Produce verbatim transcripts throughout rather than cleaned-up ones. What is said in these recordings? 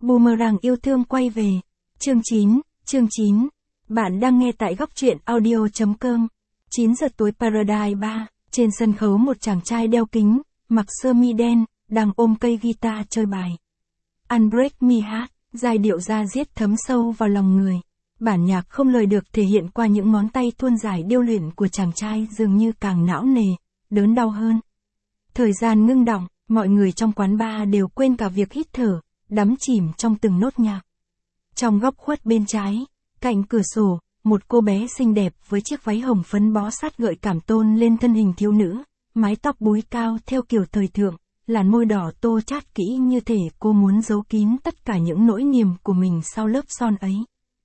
Boomerang yêu thương quay về. Chương chín, chương chín. Bạn đang nghe tại góc truyện audio chấm com. chín giờ tối Paradise ba, trên sân khấu một chàng trai đeo kính, mặc sơ mi đen, đang ôm cây guitar chơi bài. Unbreak Me hát, giai điệu da diết thấm sâu vào lòng người. Bản nhạc không lời được thể hiện qua những ngón tay thuôn dài điêu luyện của chàng trai dường như càng não nề, đớn đau hơn. Thời gian ngưng đọng, mọi người trong quán bar đều quên cả việc hít thở, đắm chìm trong từng nốt nhạc. Trong góc khuất bên trái, cạnh cửa sổ, một cô bé xinh đẹp với chiếc váy hồng phấn bó sát gợi cảm tôn lên thân hình thiếu nữ, mái tóc búi cao theo kiểu thời thượng, làn môi đỏ tô chát kỹ như thể cô muốn giấu kín tất cả những nỗi niềm của mình sau lớp son ấy.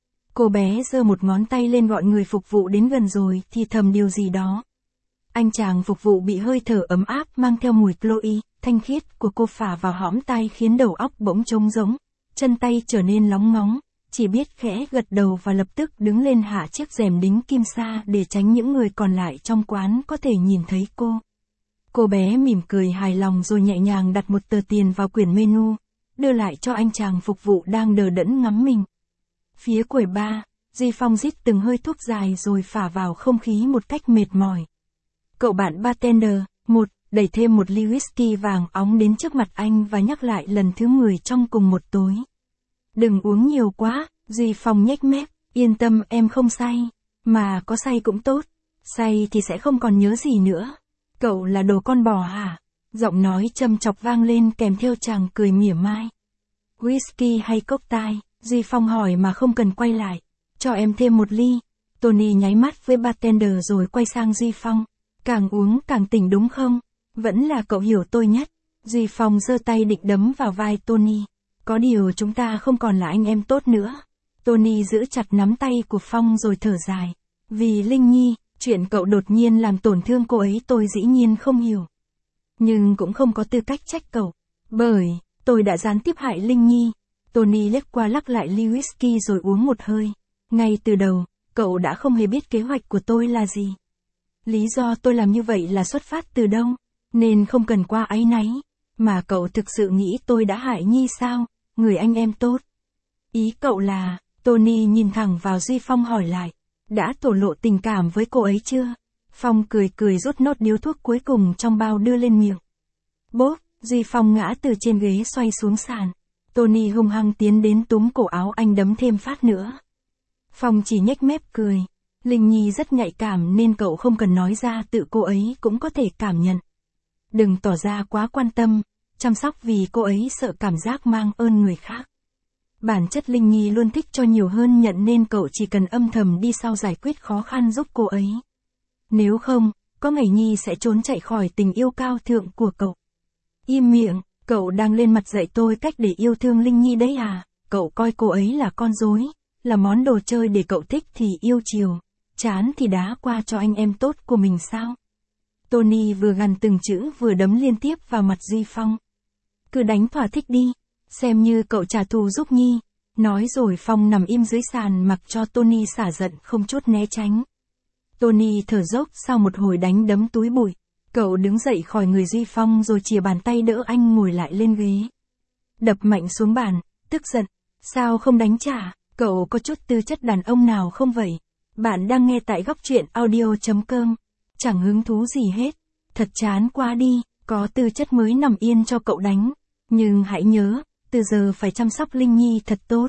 Cô bé giơ một ngón tay lên gọi người phục vụ đến gần rồi thì thầm điều gì đó. Anh chàng phục vụ bị hơi thở ấm áp mang theo mùi Chloe, thanh khiết của cô phả vào hõm tai khiến đầu óc bỗng trống rỗng, chân tay trở nên lóng ngóng, chỉ biết khẽ gật đầu và lập tức đứng lên hạ chiếc rèm đính kim sa để tránh những người còn lại trong quán có thể nhìn thấy cô. Cô bé mỉm cười hài lòng rồi nhẹ nhàng đặt một tờ tiền vào quyển menu, đưa lại cho anh chàng phục vụ đang đờ đẫn ngắm mình. Phía quầy bar, Duy Phong rít từng hơi thuốc dài rồi phả vào không khí một cách mệt mỏi. Cậu bạn bartender, một, đẩy thêm một ly whisky vàng óng đến trước mặt anh và nhắc lại lần thứ mười trong cùng một tối. Đừng uống nhiều quá, Duy Phong nhếch mép, yên tâm em không say, mà có say cũng tốt, say thì sẽ không còn nhớ gì nữa. Cậu là đồ con bò hả? Giọng nói châm chọc vang lên kèm theo chàng cười mỉa mai. Whisky hay cocktail? Duy Phong hỏi mà không cần quay lại. Cho em thêm một ly. Tony nháy mắt với bartender rồi quay sang Duy Phong. Càng uống càng tỉnh đúng không? Vẫn là cậu hiểu tôi nhất. Duy Phong giơ tay định đấm vào vai Tony. Có điều chúng ta không còn là anh em tốt nữa. Tony giữ chặt nắm tay của Phong rồi thở dài. Vì Linh Nhi, chuyện cậu đột nhiên làm tổn thương cô ấy tôi dĩ nhiên không hiểu. Nhưng cũng không có tư cách trách cậu. Bởi, tôi đã gián tiếp hại Linh Nhi. Tony lướt qua lắc lại ly whisky rồi uống một hơi. Ngay từ đầu, cậu đã không hề biết kế hoạch của tôi là gì. Lý do tôi làm như vậy là xuất phát từ đâu, nên không cần qua áy náy. Mà cậu thực sự nghĩ tôi đã hại Nhi sao, người anh em tốt. Ý cậu là, Tony nhìn thẳng vào Duy Phong hỏi lại, đã thổ lộ tình cảm với cô ấy chưa? Phong cười cười rút nốt điếu thuốc cuối cùng trong bao đưa lên miệng. Bốp, Duy Phong ngã từ trên ghế xoay xuống sàn. Tony hung hăng tiến đến túm cổ áo anh đấm thêm phát nữa. Phong chỉ nhếch mép cười. Linh Nhi rất nhạy cảm nên cậu không cần nói ra tự cô ấy cũng có thể cảm nhận. Đừng tỏ ra quá quan tâm, chăm sóc vì cô ấy sợ cảm giác mang ơn người khác. Bản chất Linh Nhi luôn thích cho nhiều hơn nhận nên cậu chỉ cần âm thầm đi sau giải quyết khó khăn giúp cô ấy. Nếu không, có ngày Nhi sẽ trốn chạy khỏi tình yêu cao thượng của cậu. Im miệng, cậu đang lên mặt dạy tôi cách để yêu thương Linh Nhi đấy à? Cậu coi cô ấy là con rối, là món đồ chơi để cậu thích thì yêu chiều, chán thì đá qua cho anh em tốt của mình sao? Tony vừa gằn từng chữ vừa đấm liên tiếp vào mặt Duy Phong. Cứ đánh thỏa thích đi, xem như cậu trả thù giúp Nhi. Nói rồi Phong nằm im dưới sàn mặc cho Tony xả giận không chút né tránh. Tony thở dốc sau một hồi đánh đấm túi bụi. Cậu đứng dậy khỏi người Duy Phong rồi chìa bàn tay đỡ anh ngồi lại lên ghế. Đập mạnh xuống bàn, tức giận. Sao không đánh trả? Cậu có chút tư chất đàn ông nào không vậy? Bạn đang nghe tại góc truyện audio chấm com. Chẳng hứng thú gì hết. Thật chán quá đi, có tư chất mới nằm yên cho cậu đánh. Nhưng hãy nhớ, từ giờ phải chăm sóc Linh Nhi thật tốt.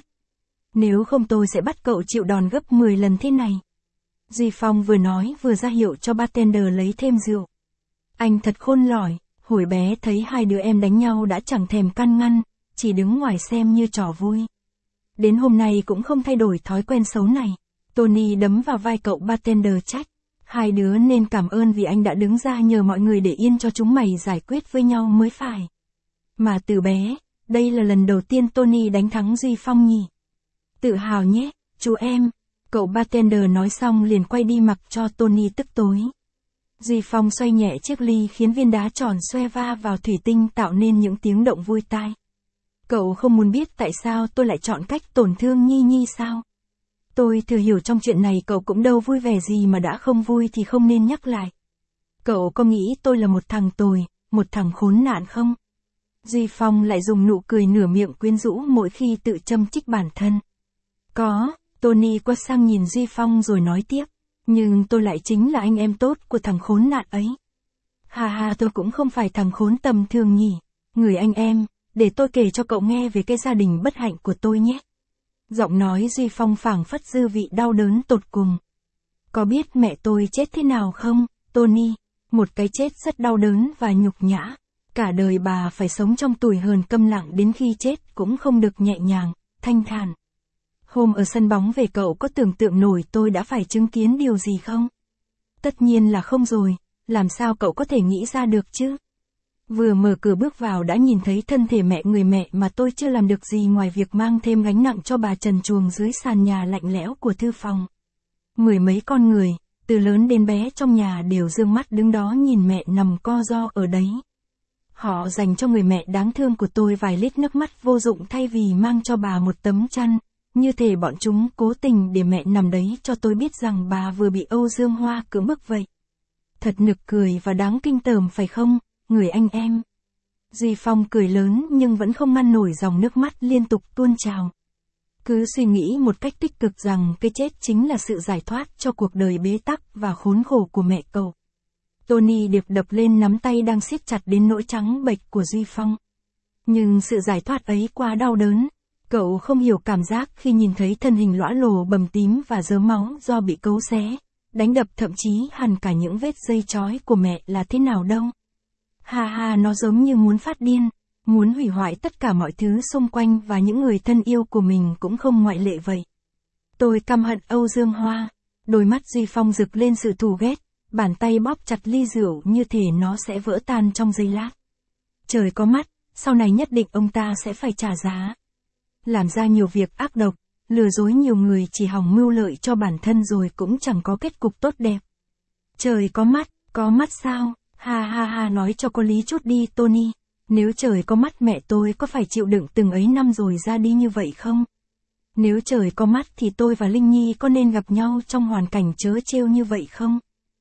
Nếu không tôi sẽ bắt cậu chịu đòn gấp mười lần thế này. Duy Phong vừa nói vừa ra hiệu cho bartender lấy thêm rượu. Anh thật khôn lỏi, hồi bé thấy hai đứa em đánh nhau đã chẳng thèm can ngăn, chỉ đứng ngoài xem như trò vui. Đến hôm nay cũng không thay đổi thói quen xấu này. Tony đấm vào vai cậu bartender trách. Hai đứa nên cảm ơn vì anh đã đứng ra nhờ mọi người để yên cho chúng mày giải quyết với nhau mới phải. Mà từ bé, đây là lần đầu tiên Tony đánh thắng Duy Phong nhỉ. Tự hào nhé, chú em. Cậu bartender nói xong liền quay đi mặc cho Tony tức tối. Duy Phong xoay nhẹ chiếc ly khiến viên đá tròn xoe va vào thủy tinh tạo nên những tiếng động vui tai. Cậu không muốn biết tại sao tôi lại chọn cách tổn thương Nhi Nhi sao? Tôi thừa hiểu trong chuyện này cậu cũng đâu vui vẻ gì mà đã không vui thì không nên nhắc lại. Cậu có nghĩ tôi là một thằng tồi, một thằng khốn nạn không? Duy Phong lại dùng nụ cười nửa miệng quyến rũ mỗi khi tự châm chích bản thân. Có, Tony quay sang nhìn Duy Phong rồi nói tiếp. Nhưng tôi lại chính là anh em tốt của thằng khốn nạn ấy. Hà hà, tôi cũng không phải thằng khốn tầm thường nhỉ. Người anh em, để tôi kể cho cậu nghe về cái gia đình bất hạnh của tôi nhé. Giọng nói Duy Phong phảng phất dư vị đau đớn tột cùng. Có biết mẹ tôi chết thế nào không, Tony? Một cái chết rất đau đớn và nhục nhã. Cả đời bà phải sống trong tủi hờn câm lặng đến khi chết cũng không được nhẹ nhàng, thanh thản. Hôm ở sân bóng về cậu có tưởng tượng nổi tôi đã phải chứng kiến điều gì không? Tất nhiên là không rồi, làm sao cậu có thể nghĩ ra được chứ? Vừa mở cửa bước vào đã nhìn thấy thân thể mẹ người mẹ mà tôi chưa làm được gì ngoài việc mang thêm gánh nặng cho bà trần truồng dưới sàn nhà lạnh lẽo của thư phòng. Mười mấy con người, từ lớn đến bé trong nhà đều dương mắt đứng đó nhìn mẹ nằm co ro ở đấy. Họ dành cho người mẹ đáng thương của tôi vài lít nước mắt vô dụng thay vì mang cho bà một tấm chăn, như thể bọn chúng cố tình để mẹ nằm đấy cho tôi biết rằng bà vừa bị Âu Dương Hoa cưỡng bức vậy. Thật nực cười và đáng kinh tởm phải không, người anh em? Duy Phong cười lớn nhưng vẫn không ngăn nổi dòng nước mắt liên tục tuôn trào. Cứ suy nghĩ một cách tích cực rằng cái chết chính là sự giải thoát cho cuộc đời bế tắc và khốn khổ của mẹ cậu. Tony điệp đập lên nắm tay đang siết chặt đến nỗi trắng bệch của Duy Phong. Nhưng sự giải thoát ấy quá đau đớn. Cậu không hiểu cảm giác khi nhìn thấy thân hình lõa lồ bầm tím và rớm máu do bị cấu xé, đánh đập thậm chí hằn cả những vết dây chói của mẹ là thế nào đâu. Ha ha, nó giống như muốn phát điên, muốn hủy hoại tất cả mọi thứ xung quanh và những người thân yêu của mình cũng không ngoại lệ vậy. Tôi căm hận Âu Dương Hoa. Đôi mắt Duy Phong rực lên sự thù ghét, bàn tay bóp chặt ly rượu như thể nó sẽ vỡ tan trong giây lát. Trời có mắt, sau này nhất định ông ta sẽ phải trả giá. Làm ra nhiều việc ác độc, lừa dối nhiều người chỉ hòng mưu lợi cho bản thân rồi cũng chẳng có kết cục tốt đẹp. Trời có mắt, có mắt sao? Ha ha ha, nói cho có lý chút đi Tony. Nếu trời có mắt mẹ tôi có phải chịu đựng từng ấy năm rồi ra đi như vậy không? Nếu trời có mắt thì tôi và Linh Nhi có nên gặp nhau trong hoàn cảnh trớ trêu như vậy không?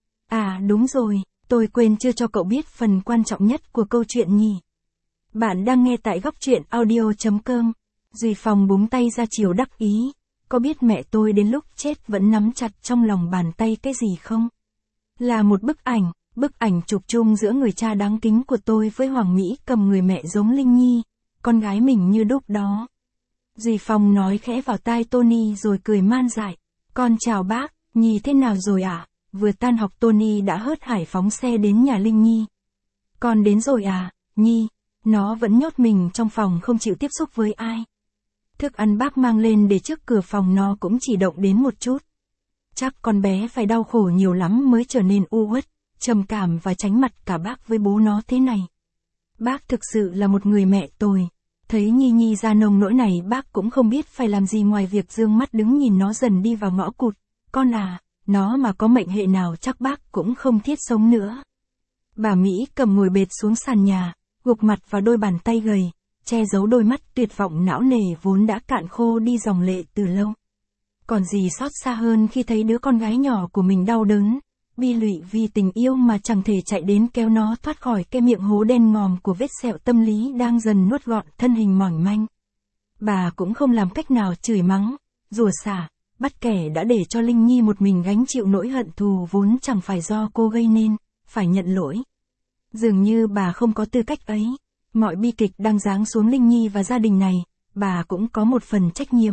À đúng rồi, tôi quên chưa cho cậu biết phần quan trọng nhất của câu chuyện nhỉ. Bạn đang nghe tại góc truyện audio chấm com. Duy Phong búng tay ra chiều đắc ý. Có biết mẹ tôi đến lúc chết vẫn nắm chặt trong lòng bàn tay cái gì không? Là một bức ảnh, bức ảnh chụp chung giữa người cha đáng kính của tôi với Hoàng Mỹ cầm người mẹ giống Linh Nhi, con gái mình như đúc đó. Duy Phong nói khẽ vào tai Tony rồi cười man dại. Con chào bác, Nhi thế nào rồi ạ? À? Vừa tan học Tony đã hớt hải phóng xe đến nhà Linh Nhi. Con đến rồi à, Nhi? Nó vẫn nhốt mình trong phòng không chịu tiếp xúc với ai. Thức ăn bác mang lên để trước cửa phòng nó cũng chỉ động đến một chút. Chắc con bé phải đau khổ nhiều lắm mới trở nên u uất, trầm cảm và tránh mặt cả bác với bố nó thế này. Bác thực sự là một người mẹ tồi. Thấy Nhi Nhi ra nông nỗi này bác cũng không biết phải làm gì ngoài việc dương mắt đứng nhìn nó dần đi vào ngõ cụt. Con à, nó mà có mệnh hệ nào chắc bác cũng không thiết sống nữa. Bà Mỹ cầm ngồi bệt xuống sàn nhà, gục mặt vào đôi bàn tay gầy, che giấu đôi mắt tuyệt vọng não nề vốn đã cạn khô đi dòng lệ từ lâu. Còn gì xót xa hơn khi thấy đứa con gái nhỏ của mình đau đớn, bi lụy vì tình yêu mà chẳng thể chạy đến kéo nó thoát khỏi cái miệng hố đen ngòm của vết sẹo tâm lý đang dần nuốt gọn thân hình mỏng manh. Bà cũng không làm cách nào chửi mắng, rủa xả, bắt kẻ đã để cho Linh Nhi một mình gánh chịu nỗi hận thù vốn chẳng phải do cô gây nên, phải nhận lỗi. Dường như bà không có tư cách ấy. Mọi bi kịch đang giáng xuống Linh Nhi và gia đình này, bà cũng có một phần trách nhiệm.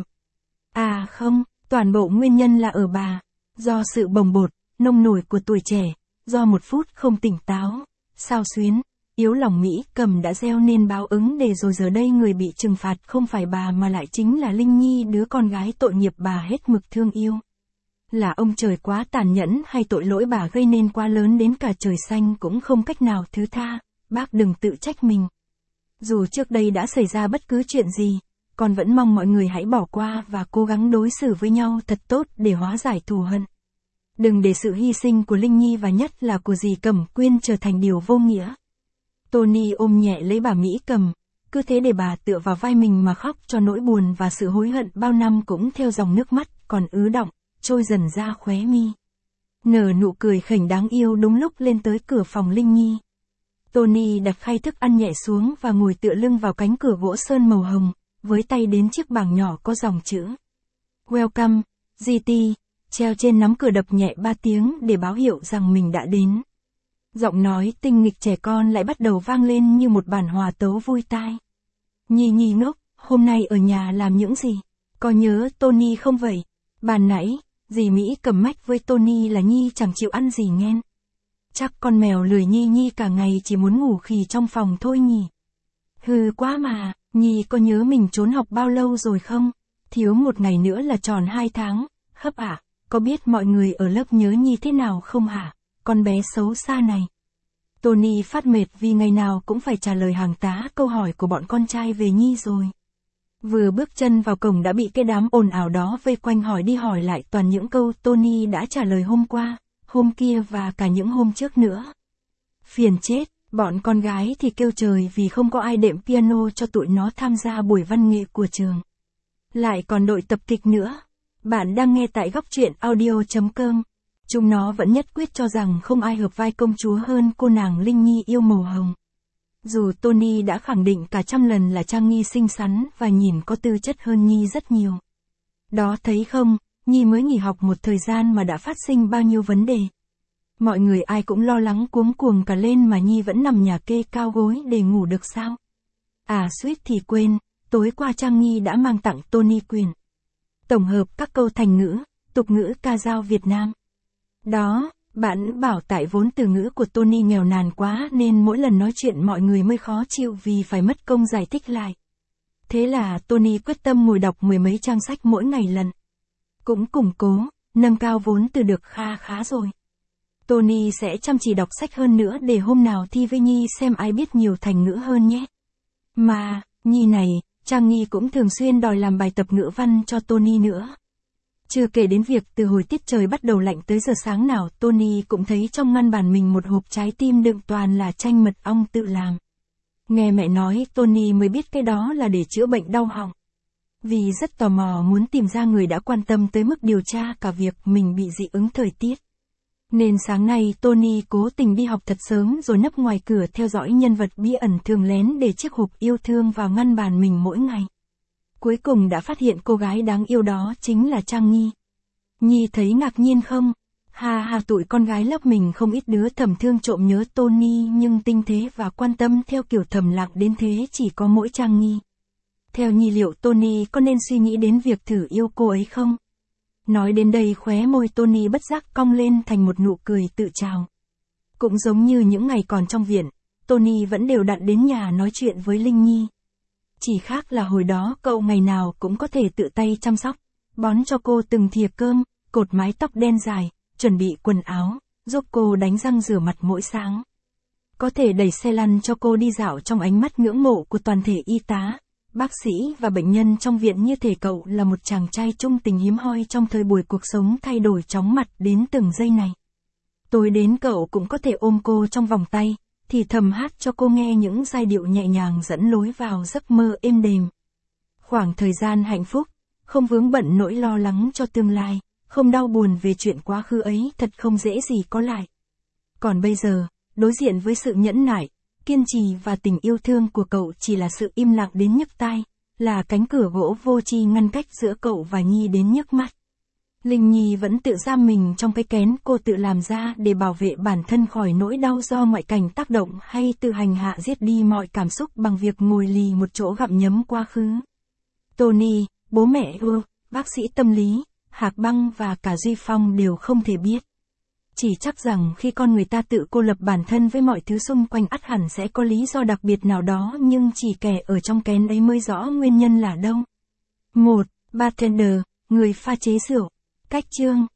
À không, toàn bộ nguyên nhân là ở bà. Do sự bồng bột, nông nổi của tuổi trẻ, do một phút không tỉnh táo, xao xuyến, yếu lòng Mỹ cầm đã gieo nên báo ứng để rồi giờ đây người bị trừng phạt không phải bà mà lại chính là Linh Nhi, đứa con gái tội nghiệp bà hết mực thương yêu. Là ông trời quá tàn nhẫn hay tội lỗi bà gây nên quá lớn đến cả trời xanh cũng không cách nào thứ tha, bác đừng tự trách mình. Dù trước đây đã xảy ra bất cứ chuyện gì, con vẫn mong mọi người hãy bỏ qua và cố gắng đối xử với nhau thật tốt để hóa giải thù hận. Đừng để sự hy sinh của Linh Nhi và nhất là của dì Cẩm Quyên trở thành điều vô nghĩa. Tony ôm nhẹ lấy bà Mỹ Cầm, cứ thế để bà tựa vào vai mình mà khóc cho nỗi buồn và sự hối hận bao năm cũng theo dòng nước mắt còn ứ đọng, trôi dần ra khóe mi. Nở nụ cười khỉnh đáng yêu đúng lúc lên tới cửa phòng Linh Nhi. Tony đặt khay thức ăn nhẹ xuống và ngồi tựa lưng vào cánh cửa gỗ sơn màu hồng, với tay đến chiếc bảng nhỏ có dòng chữ Welcome, giê tê, treo trên nắm cửa đập nhẹ ba tiếng để báo hiệu rằng mình đã đến. Giọng nói tinh nghịch trẻ con lại bắt đầu vang lên như một bản hòa tấu vui tai. Nhi Nhi ngốc, hôm nay ở nhà làm những gì? Có nhớ Tony không vậy? Bàn nãy, dì Mỹ cầm mách với Tony là Nhi chẳng chịu ăn gì nghen. Chắc con mèo lười Nhi Nhi cả ngày chỉ muốn ngủ khì trong phòng thôi nhỉ. Hừ quá mà, Nhi có nhớ mình trốn học bao lâu rồi không? Thiếu một ngày nữa là tròn hai tháng, hấp ạ, à, có biết mọi người ở lớp nhớ Nhi thế nào không hả? Con bé xấu xa này. Tony phát mệt vì ngày nào cũng phải trả lời hàng tá câu hỏi của bọn con trai về Nhi rồi. Vừa bước chân vào cổng đã bị cái đám ồn ào đó vây quanh hỏi đi hỏi lại toàn những câu Tony đã trả lời hôm qua, hôm kia và cả những hôm trước nữa. Phiền chết, bọn con gái thì kêu trời vì không có ai đệm piano cho tụi nó tham gia buổi văn nghệ của trường. Lại còn đội tập kịch nữa. Bạn đang nghe tại góc truyện audio chấm com. Chúng nó vẫn nhất quyết cho rằng không ai hợp vai công chúa hơn cô nàng Linh Nhi yêu màu hồng. Dù Tony đã khẳng định cả trăm lần là Trang Nghi xinh xắn và nhìn có tư chất hơn Nhi rất nhiều. Đó thấy không, Nhi mới nghỉ học một thời gian mà đã phát sinh bao nhiêu vấn đề. Mọi người ai cũng lo lắng cuống cuồng cả lên mà Nhi vẫn nằm nhà kê cao gối để ngủ được sao? À suýt thì quên, tối qua Trang Nghi đã mang tặng Tony quyển tổng hợp các câu thành ngữ, tục ngữ ca dao Việt Nam. Đó, bạn bảo tại vốn từ ngữ của Tony nghèo nàn quá nên mỗi lần nói chuyện mọi người mới khó chịu vì phải mất công giải thích lại. Thế là Tony quyết tâm ngồi đọc mười mấy trang sách mỗi ngày lần. Cũng củng cố, nâng cao vốn từ được kha khá rồi. Tony sẽ chăm chỉ đọc sách hơn nữa để hôm nào thi với Nhi xem ai biết nhiều thành ngữ hơn nhé. Mà, Nhi này, Trang Nghi cũng thường xuyên đòi làm bài tập ngữ văn cho Tony nữa. Chưa kể đến việc từ hồi tiết trời bắt đầu lạnh tới giờ sáng nào Tony cũng thấy trong ngăn bàn mình một hộp trái tim đựng toàn là chanh mật ong tự làm. Nghe mẹ nói Tony mới biết cái đó là để chữa bệnh đau họng. Vì rất tò mò muốn tìm ra người đã quan tâm tới mức điều tra cả việc mình bị dị ứng thời tiết. Nên sáng nay Tony cố tình đi học thật sớm rồi nấp ngoài cửa theo dõi nhân vật bí ẩn thường lén để chiếc hộp yêu thương vào ngăn bàn mình mỗi ngày. Cuối cùng đã phát hiện cô gái đáng yêu đó chính là Trang Nghi. Nhi thấy ngạc nhiên không? Ha ha, tụi con gái lớp mình không ít đứa thầm thương trộm nhớ Tony nhưng tinh tế và quan tâm theo kiểu thầm lặng đến thế chỉ có mỗi Trang Nghi. Theo Nhi liệu Tony có nên suy nghĩ đến việc thử yêu cô ấy không? Nói đến đây khóe môi Tony bất giác cong lên thành một nụ cười tự trào. Cũng giống như những ngày còn trong viện, Tony vẫn đều đặn đến nhà nói chuyện với Linh Nhi. Chỉ khác là hồi đó cậu ngày nào cũng có thể tự tay chăm sóc, bón cho cô từng thìa cơm, cột mái tóc đen dài, chuẩn bị quần áo, giúp cô đánh răng rửa mặt mỗi sáng. Có thể đẩy xe lăn cho cô đi dạo trong ánh mắt ngưỡng mộ của toàn thể y tá, bác sĩ và bệnh nhân trong viện như thể cậu là một chàng trai trung tình hiếm hoi trong thời buổi cuộc sống thay đổi chóng mặt đến từng giây này. Tối đến cậu cũng có thể ôm cô trong vòng tay, thì thầm hát cho cô nghe những giai điệu nhẹ nhàng dẫn lối vào giấc mơ êm đềm. Khoảng thời gian hạnh phúc, không vướng bận nỗi lo lắng cho tương lai, không đau buồn về chuyện quá khứ ấy thật không dễ gì có lại. Còn bây giờ, đối diện với sự nhẫn nại, kiên trì và tình yêu thương của cậu chỉ là sự im lặng đến nhức tai, là cánh cửa gỗ vô tri ngăn cách giữa cậu và Nhi đến nhức mắt. Linh Nhi vẫn tự giam mình trong cái kén cô tự làm ra để bảo vệ bản thân khỏi nỗi đau do ngoại cảnh tác động hay tự hành hạ giết đi mọi cảm xúc bằng việc ngồi lì một chỗ gặm nhấm quá khứ. Tony, bố mẹ ưa, bác sĩ tâm lý, Hạc Băng và cả Duy Phong đều không thể biết. Chỉ chắc rằng khi con người ta tự cô lập bản thân với mọi thứ xung quanh ắt hẳn sẽ có lý do đặc biệt nào đó nhưng chỉ kẻ ở trong kén ấy mới rõ nguyên nhân là đâu. một. Bartender, người pha chế rượu. Cách chương